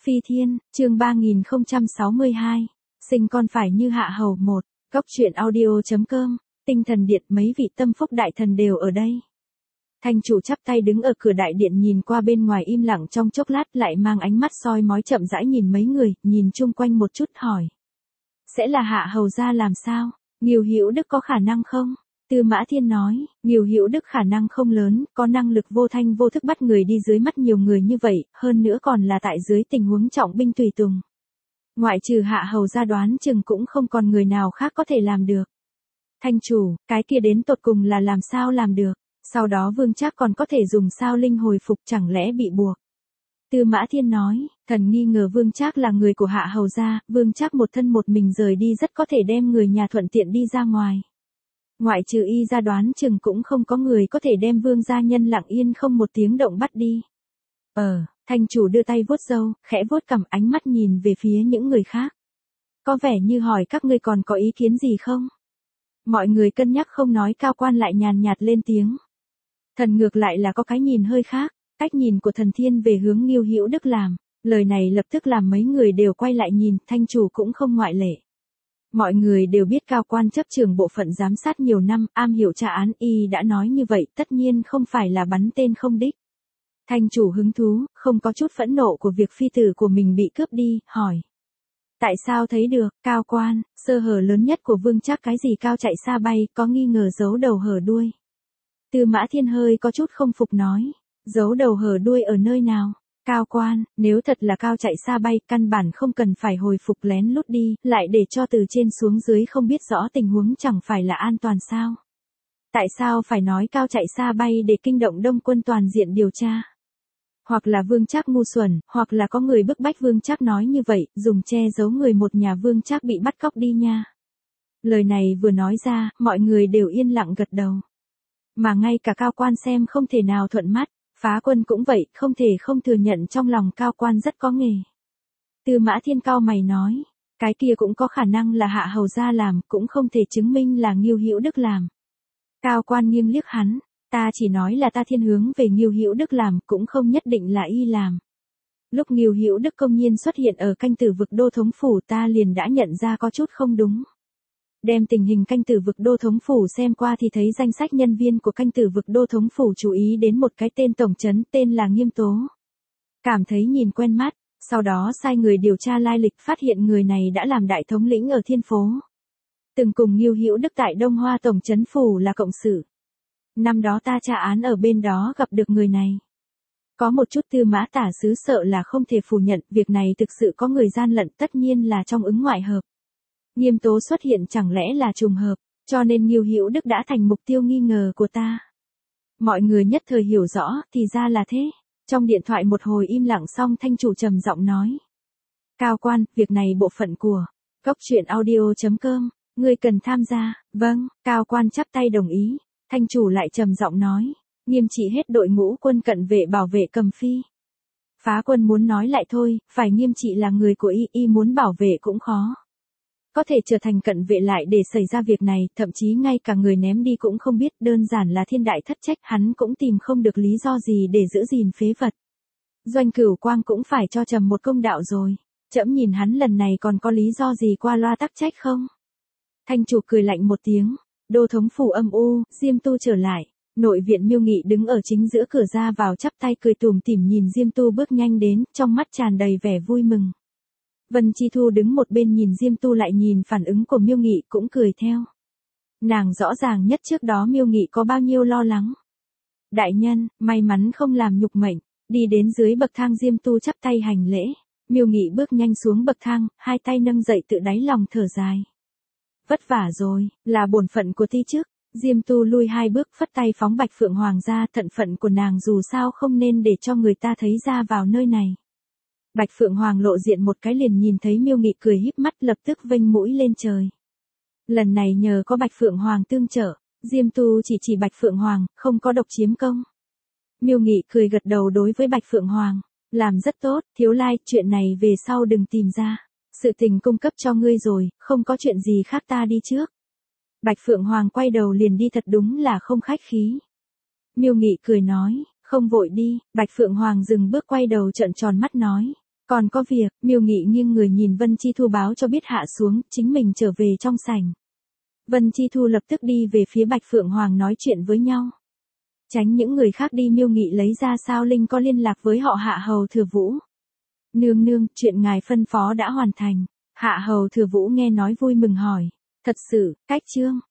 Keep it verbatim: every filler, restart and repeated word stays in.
Phi Thiên, chương ba nghìn không trăm sáu mươi hai. Sinh con phải như hạ hầu một. Góc truyện audio chấm com. Tinh thần điện, mấy vị tâm phúc đại thần đều ở đây. Thanh chủ chắp tay đứng ở cửa đại điện nhìn qua bên ngoài im lặng trong chốc lát, lại mang ánh mắt soi mói chậm rãi nhìn mấy người, nhìn chung quanh một chút hỏi. Sẽ là hạ hầu gia làm sao? Ngưu Hữu Đức có khả năng không? Tư Mã Thiên nói, Ngưu Hữu Đức khả năng không lớn, có năng lực vô thanh vô thức bắt người đi dưới mắt nhiều người như vậy, hơn nữa còn là tại dưới tình huống trọng binh tùy tùng. Ngoại trừ hạ hầu gia đoán chừng cũng không còn người nào khác có thể làm được. Thanh chủ, cái kia đến tột cùng là làm sao làm được, sau đó Vương Trác còn có thể dùng sao linh hồi phục, chẳng lẽ bị buộc. Tư Mã Thiên nói, thần nghi ngờ Vương Trác là người của hạ hầu gia, Vương Trác một thân một mình rời đi rất có thể đem người nhà thuận tiện đi ra ngoài. Ngoại trừ y ra đoán chừng cũng không có người có thể đem Vương gia nhân lặng yên không một tiếng động bắt đi. Ờ, thanh chủ đưa tay vuốt râu, khẽ vuốt cằm, ánh mắt nhìn về phía những người khác. Có vẻ như hỏi các ngươi còn có ý kiến gì không? Mọi người cân nhắc không nói, Cao Quan lại nhàn nhạt lên tiếng. Thần ngược lại là có cái nhìn hơi khác, cách nhìn của thần thiên về hướng Ngưu Hữu Đức làm, lời này lập tức làm mấy người đều quay lại nhìn, thanh chủ cũng không ngoại lệ. Mọi người đều biết Cao Quan chấp trưởng bộ phận giám sát nhiều năm, am hiểu tra án, y đã nói như vậy, tất nhiên không phải là bắn tên không đích. Thanh chủ hứng thú, không có chút phẫn nộ của việc phi tử của mình bị cướp đi, hỏi. Tại sao thấy được, Cao Quan, sơ hở lớn nhất của Vương Trác cái gì cao chạy xa bay, có nghi ngờ giấu đầu hở đuôi. Tư Mã Thiên hơi có chút không phục nói, giấu đầu hở đuôi ở nơi nào? Cao Quan, nếu thật là cao chạy xa bay, căn bản không cần phải hồi phục lén lút đi, lại để cho từ trên xuống dưới không biết rõ tình huống, chẳng phải là an toàn sao? Tại sao phải nói cao chạy xa bay để kinh động Đông quân toàn diện điều tra? Hoặc là Vương Trác ngu xuẩn, hoặc là có người bức bách Vương Trác nói như vậy, dùng che giấu người một nhà Vương Trác bị bắt cóc đi nha. Lời này vừa nói ra, mọi người đều yên lặng gật đầu. Mà ngay cả Cao Quan xem không thể nào thuận mắt. Phá Quân cũng vậy, không thể không thừa nhận trong lòng Cao Quan rất có nghề. Tư Mã Thiên cao mày nói, cái kia cũng có khả năng là hạ hầu gia làm, cũng không thể chứng minh là Ngưu Hữu Đức làm. Cao Quan nghiêm liếc hắn, ta chỉ nói là ta thiên hướng về Ngưu Hữu Đức làm, cũng không nhất định là y làm. Lúc Ngưu Hữu Đức công nhiên xuất hiện ở canh tử vực đô thống phủ, ta liền đã nhận ra có chút không đúng. Đem tình hình canh tử vực đô thống phủ xem qua thì thấy danh sách nhân viên của canh tử vực đô thống phủ chú ý đến một cái tên tổng trấn tên là Nghiêm Tố. Cảm thấy nhìn quen mắt, sau đó sai người điều tra lai lịch, phát hiện người này đã làm đại thống lĩnh ở Thiên Phố. Từng cùng Ngưu Hữu Đức tại Đông Hoa tổng trấn phủ là cộng sự. Năm đó ta tra án ở bên đó gặp được người này. Có một chút Tư Mã tả sứ sợ là không thể phủ nhận, việc này thực sự có người gian lận, tất nhiên là trong ứng ngoại hợp. Nghiêm Tố xuất hiện chẳng lẽ là trùng hợp, cho nên Ngưu Hữu Đức đã thành mục tiêu nghi ngờ của ta. Mọi người nhất thời hiểu rõ, thì ra là thế. Trong điện thoại một hồi im lặng xong, thanh chủ trầm giọng nói. Cao Quan, việc này bộ phận của góc truyện audio chấm com, ngươi cần tham gia. Vâng, Cao Quan chắp tay đồng ý. Thanh chủ lại trầm giọng nói, nghiêm trị hết đội ngũ quân cận vệ bảo vệ Cầm Phi. Phá Quân muốn nói lại thôi, phải nghiêm trị là người của y, y muốn bảo vệ cũng khó. Có thể trở thành cận vệ lại để xảy ra việc này, thậm chí ngay cả người ném đi cũng không biết, đơn giản là thiên đại thất trách, hắn cũng tìm không được lý do gì để giữ gìn phế vật. Doanh Cửu Quang cũng phải cho trầm một công đạo rồi, trẫm nhìn hắn lần này còn có lý do gì qua loa tắc trách không? Thanh chủ cười lạnh một tiếng, đô thống phủ âm u, Diêm Tu trở lại, nội viện Miêu Nghị đứng ở chính giữa cửa ra vào chắp tay cười tủm tỉm nhìn Diêm Tu bước nhanh đến, trong mắt tràn đầy vẻ vui mừng. Vân Chi Thu đứng một bên nhìn Diêm Tu lại nhìn phản ứng của Miêu Nghị cũng cười theo. Nàng rõ ràng nhất trước đó Miêu Nghị có bao nhiêu lo lắng. Đại nhân, may mắn không làm nhục mệnh, đi đến dưới bậc thang Diêm Tu chắp tay hành lễ. Miêu Nghị bước nhanh xuống bậc thang, hai tay nâng dậy tự đáy lòng thở dài. Vất vả rồi, là bổn phận của ti chức. Diêm Tu lui hai bước phất tay phóng Bạch Phượng Hoàng ra, thận phận của nàng dù sao không nên để cho người ta thấy ra vào nơi này. Bạch Phượng Hoàng lộ diện một cái liền nhìn thấy Miêu Nghị cười híp mắt, lập tức vênh mũi lên trời. Lần này nhờ có Bạch Phượng Hoàng tương trợ, Diêm Tu chỉ chỉ Bạch Phượng Hoàng, không có độc chiếm công. Miêu Nghị cười gật đầu đối với Bạch Phượng Hoàng, làm rất tốt, Thiếu Lai, chuyện này về sau đừng tìm ra. Sự tình cung cấp cho ngươi rồi, không có chuyện gì khác, ta đi trước. Bạch Phượng Hoàng quay đầu liền đi, thật đúng là không khách khí. Miêu Nghị cười nói, không vội đi. Bạch Phượng Hoàng dừng bước quay đầu trợn tròn mắt nói, Còn có việc, Miêu Nghị nghiêng người nhìn Vân Chi Thu báo cho biết hạ xuống, chính mình trở về trong sảnh. Vân Chi Thu lập tức đi về phía Bạch Phượng Hoàng nói chuyện với nhau. Tránh những người khác đi, Miêu Nghị lấy ra sao linh có liên lạc với họ Hạ Hầu Thừa Vũ. Nương nương, chuyện ngài phân phó đã hoàn thành. Hạ Hầu Thừa Vũ nghe nói vui mừng hỏi. Thật sự, cách chương.